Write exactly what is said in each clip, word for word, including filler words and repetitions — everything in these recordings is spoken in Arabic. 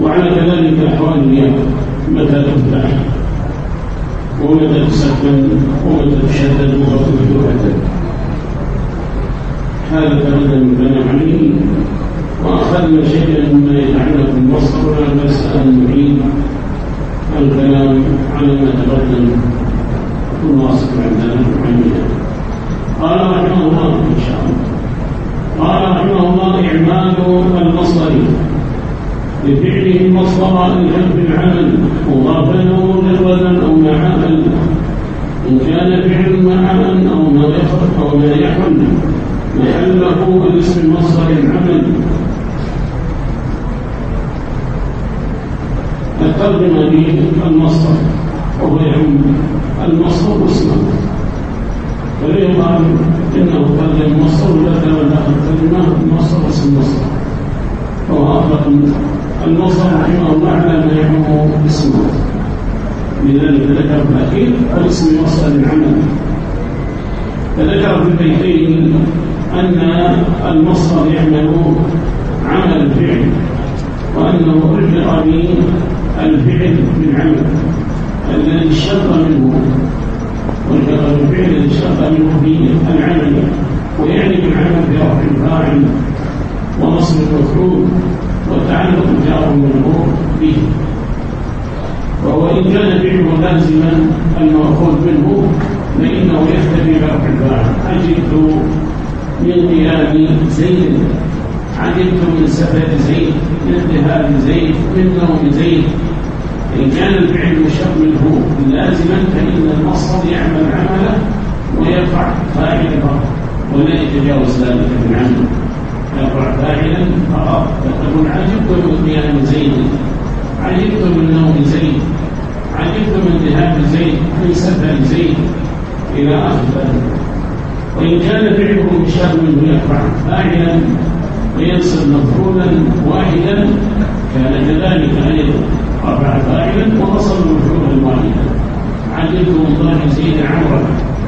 وعلى كذلك أحوال اليوم متى تفتح ومتى تسكن ومتى تشدد ومتى هذا تبدأ من بني عليه. وأخذنا شيئا مما يتعلق بالمصدر ولا بأس أن نعيد الكلام على ما تقدم الناصر عندنا معينة. قال رحمه الله إن شاء الله قال رحمه الله إعمال المصدر بفعله مصدر الجنب العمل مضافا أو مجردا أو مع عمل إن كان فعل مع عمل أو ما يخرج أو ما يحل محله باسم مصدر العمل. الترجمة بالمصدر وهو يعم المصدر واسمه، فليقال إنه ترجم المصدر وذكر داخل الترجمة المصدر واسم المصدر، فهو أطلق المصدر رحمه الله على ما يعم اسمه، لذلك ذكر في الأخير الاسم مصدر العمل. فذكر في البيتين أن المصدر يعمل عمل الفعل وأنه ألحق بالفعل بالعمل الذي اشتق منه ألحق بالفعل الذي اشتق منه في العمل، ويعني بالعمل برفع الفاعل ونصب المفعول وتعلق جار والمجرور به. وهو إن كان فعله لازما المأخوذ منه فإنه يختفي برفع الفاعل. عجبت من قيام زيد، عجبت من سفر زيد، من ذهاب زيد، من نوم زيد. إن كان الفعل مشتق منه لازما فإن المصدر يعمل عمله ويرفع فاعله ولا يتجاوز ذلك من عمله، يرفع فاعلا فقط. فتقول عجبت من قيام زيد، عجبت من نوم زيد، عجبت من ذهاب زيد، من سفر زيد إلى آخر ذلك. وإن كان فعله مشتق منه يرفع فاعلا وينصب مفعولا واحدا كان كذلك أيضا، رفع فاعلا ونصب مفعولا واحدا. عجبت من ضرب زيد عمرا،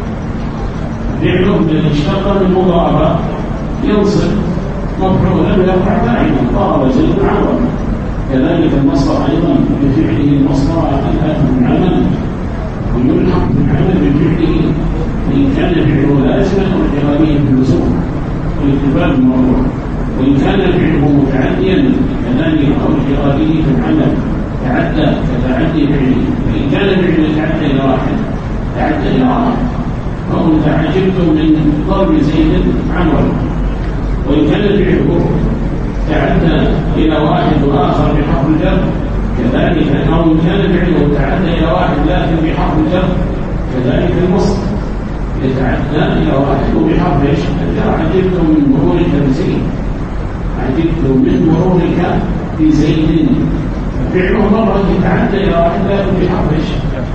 فعله الذي اشتق من مضاربة ينصب مفعولا ويرفع فاعلا، ضرب زيد عمرا. كذلك المصدر أيضا بفعله المصدر الآتي من عمل ويلحق بالعمل بفعله إن كان فعله لازما والجوابية باللزوم والاكتفاء بالموضوع. وإن كان فعله متعديا كذلك أو الجوابية في العمل تعدى كتعدي فعله. وإن كان فعله تعدى إلى واحد تعدى إلى واحد فقلت عجبت من ضرب زيد عمرا. وإن كان فعله تعدى إلى واحد وآخر بحرف الجر كذلك، أو إن كان فعله تعدى إلى واحد لكن بحرف الجر كذلك المصدر يتعدى إلى واحد وبحرف الجر. عجبت من مرورك بزيد، عجبت من مرورك بزيد، فعله مرة يتعدى إلى واحد لكن بحرف الجر.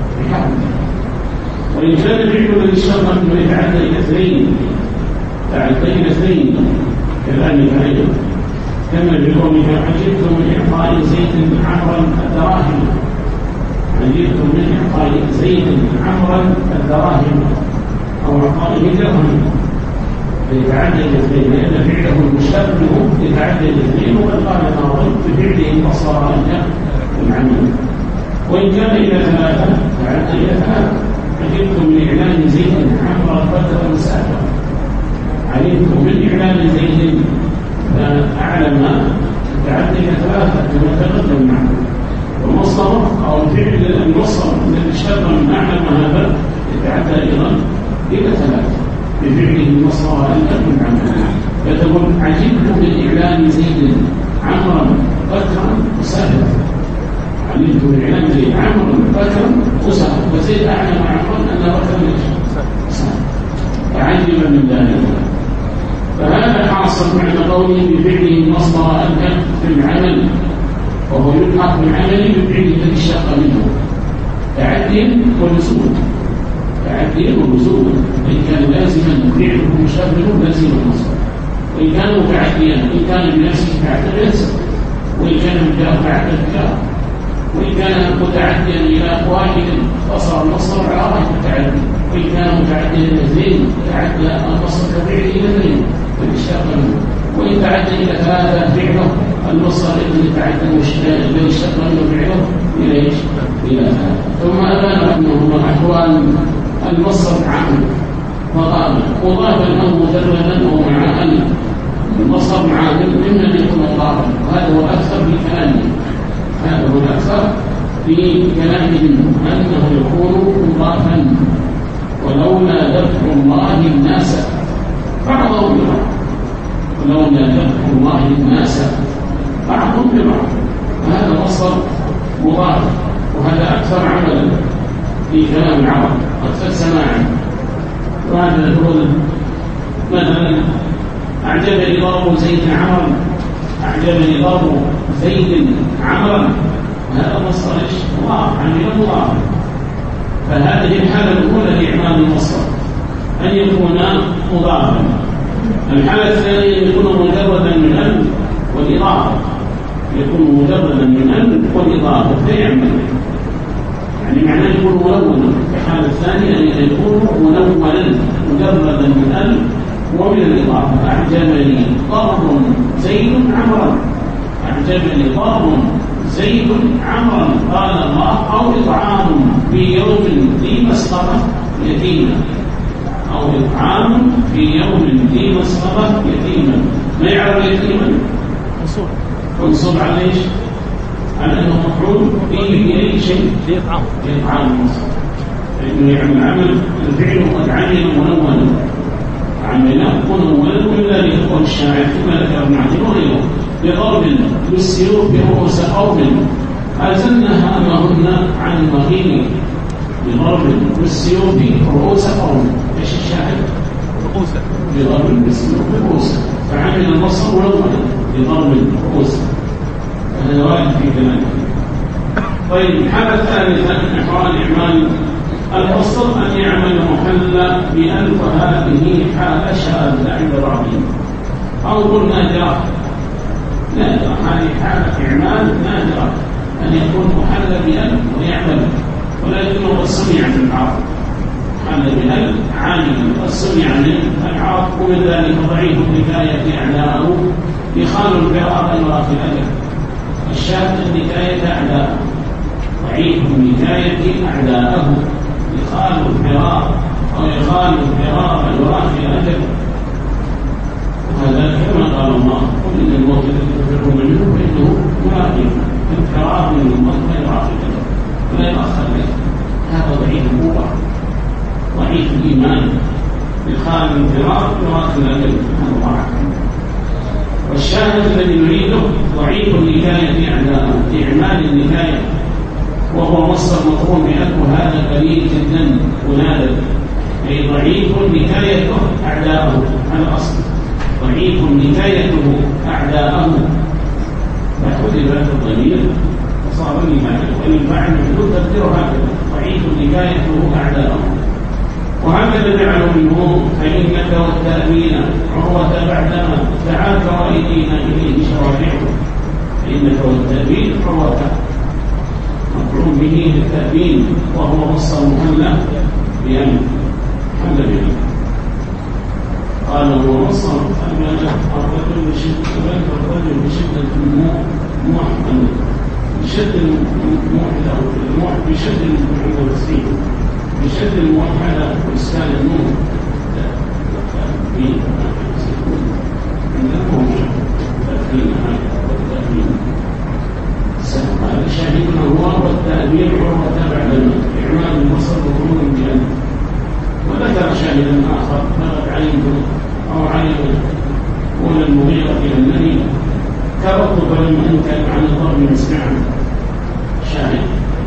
وإن كان فعله الذي اشتق منه يتعدى إلى اثنين تعدى إلى اثنين كذلك أيضا، كما بقولك عجبت من إعطاء زيد عمرا الدراهم، عجبت من إعطاء زيد عمرا الدراهم أو إعطائه درهم، فيتعدى الاثنين لأن فعله المشتق منه يتعدى الاثنين. وقد قال الناظم بفعله مصدر العمل. وإن كان إلى ثلاثة تعدى إلى ثلاثة، عجبت من إعلان زيد عمرا بدرا سافرا، علمت من إعلان زيد فأعلم تعدى إلى ثلاثة كما تقدم معه. والمصدر أو الفعل المصدر الذي اشتق من أعلم هذا يتعدى أيضا إلى ثلاثة بفعله المصدر الأكل عنه. فتقول عجبت من إعلان زيد عمرا بكرا وسافرا، علمت من إعلان زيد عمرا بكرا وسافرا، وزيد أعلم عمرا أن بكرا سافرا، فعجب من ذلك. فهذا حاصل معنى قوله بفعله المصدر الأكل في العمل، وهو يلحق بالعمل بفعله الذي اشتق منه تعدي ولزوم، تعدي ولزوم. إن كان لازما فعله مشتق لازم المصدر، وإن كان متعديا إن كان بنفسه تعدى ينسب، وإن كان مجرد تعدى الكلام، وإن كان متعديا إلى واحد فصار المصدر على واحد التعدي، وإن كان متعديا إلى اثنين تعدى المصدر كفعله إلى اثنين فاشتق منه، وإن تعدى إلى ثلاثة فعله المصدر الذي يتعدى لو اشتق منه فعله إلى إيش؟ إلى هذا. ثم أبان أنه أحوال المصدر عنه فقال مضافا أو مجردا أو مع أن المصدر مع أن إما أن يكون مضافا، وهذا هو الأكثر في كلامه، هذا هو الأكثر في كلامهم أنه يكون مضافا، ولولا دفع الله الناس بعضهم ببعض، ولولا دفع الله الناس بعضهم ببعض، وهذا مصدر مضاف، وهذا أكثر عملا في كلام العرب، أكثر سماعا. وهذا يقول مثلا أعجبني ضرب زيد عمرا، أعجبني ضرب زيد عمرا، هذا مصدر مضاف عمل مضاف. فهذه الحالة الأولى لإعمال المصدر أن يكون مضافا. الحالة الثانية أن يكون مجردا من أن والإضافة، يكون مجردا من أن والإضافة فيعمل، يعني معناه يكون ملونا. الحالة الثانية أن يكون ملونا مجردا من أن ومن الإضافة. أعجبني ضرب زيد عمرا، أعجبني ضرب زيد عمرا قال الله، أو إطعام في يوم ذي مسقطة يتيما، أو إطعام في يوم ذي مسقطة يتيما. ما يعرف يتيما؟ منصوب. منصوب على ايش؟ على أنه مفعول فيه أي شيء لإطعام، لإطعام المصدر، فإنه يعمل عمل الفعل قد عمل منونا، عمل منونا. ولذلك يقول الشاعر كما ذكر ابن عدي وغيره بضرب بالسيوف رؤوس قوم أزلنها أمهن عن المغيب، بضرب بالسيوف رؤوس قوم. ايش الشاعر؟ رؤوسا، بضرب بالسيوف رؤوسا، فعمل المصدر منونا بضرب الرؤوس، هذا وارد في كلامه. طيب الحالة الثالثة من أحوال إعمال المصدر أن يعمل محلى بألف، هذه حالة شاذة عند بعضهم، أو قلنا نادرة، نادرة، هذه حالة إعمال نادرة أن يكون محلى بألف ويعمل، ولكنه قد سمع من العرب، محلى بألف عامل قد سمع من العرب. ومن ذلك ضعيف النكاية أعداءه، يخال القراءة يرى في الأدب، الشاذ النكاية أعداءه، ضعيف النكاية أعداءه، يخال القراءة أو يخال القراءة يرى في الأدب. وهذا كما قال الله قل إن الموت الذي تفرون منه فإنه ملاقيكم، القراءة من الموت لا يرى في الأدب ولا يؤخر به. هذا ضعيف القوة، ضعيف الإيمان، يخال القراءة يرى في الأدب، هذا ضعف. والشاهد الذي نريده ضعيف النكاية أعداءه، إعمال النكاية، وهو مصدر مفعول بألف، وهذا قليل جدا ونادر، أي ضعيف نكايته أعداءه، هذا أصل، ضعيف نكايته أعداءه، فحذف الضمير وصار النكاية، والفاعل محذوف تقديره هكذا، ضعيف نكايته أعداءه. وهكذا جعلوا منه فإنك والتأمين عروة بعدما دعاك وأيدينا إليه شرائعه، فإنك والتأمين عروة مفعول به للتأمين، وهو مصدر محلى بأن محلى بأن قال هو مصدر أمانة الرجل بشدة الرجل بشدة الموحد، بشد الموحد أو الموحد بشد الموحد بشد الموحدة وإسكان النور في عندهم تأثير والتأثير هذا شاهدنا هو والتأثير عروة بعدما إعمال المصدر مفعول بأن. وذكر شاهدا آخر بلغت عليه أو عليه قول المغيرة إلى النبي كررت فلم أنكر عن الضرب مسمعا، شاهد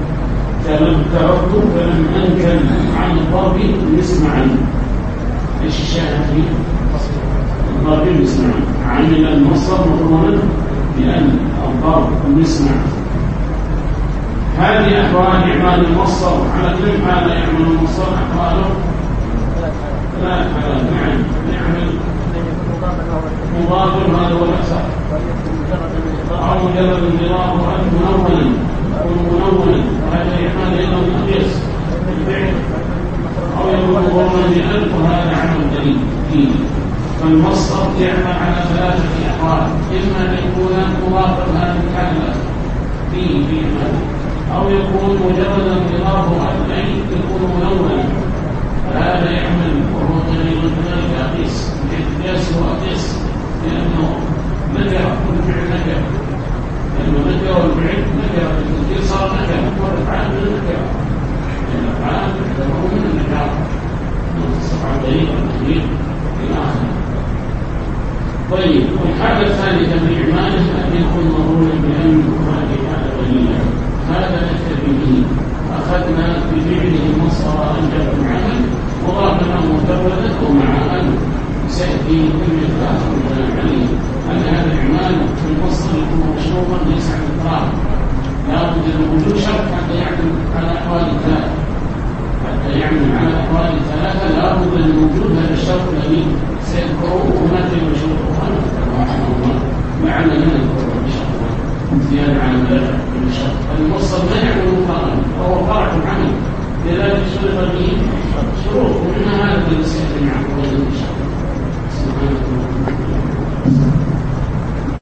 تركت فلم أنكر عن الضرب مسمعا. ايش الشاهد فيه؟ الضرب مسمعا، عمل المصدر مفعولا بأن الضرب مسمع. هذه أحوال إعمال المصدر على كل حال يعمل المصدر أحواله لا حالات. نعم يعمل مضاف، هذا هو الأكثر، أو مجرد انضراب منونا منونا، وهذا يحمل أيضا الأقيس بالفعل، أو يكون ضربا بألف، وهذا عمل دليل فيه. فالمصدر يعمل على ثلاثة أحوال: إما أن يكون مضافا هذه الحالة فيه في عمل، أو يكون مجردا إضافة أي يكون منونا، فهذا يعمل وهو طريق ذلك أقيس القياس هو أقيس، لأنه نكر كل فعل نكر، لأنه نكر والفعل نكر، التذكير صار نكر والأفعال من النكر، لأن الأفعال تعتبر من النكر نصف عن طريق التغيير إلى آخره. طيب، والحالة الثالثة في إعماله أن يكون مظهورا بأن هذه حالة قليلة، هذا نكتفي به. أخذنا بفعله مصدر أنجب العمل مضافا أو مجردا ومع أن سيأتي كل آخر الكلام عليه أن هذا الإعمال في المصدر يكون مشروطا ليس عن الإطلاق، لا بد من وجود شرط حتى يعمل على أحوال الثلاثة، حتى يعمل على أحوال الثلاثة لا بد من وجود هذا الشرط الذي سيذكره هناك مشروط معنى من الكفر إن شاء الله زيادة عن ذلك.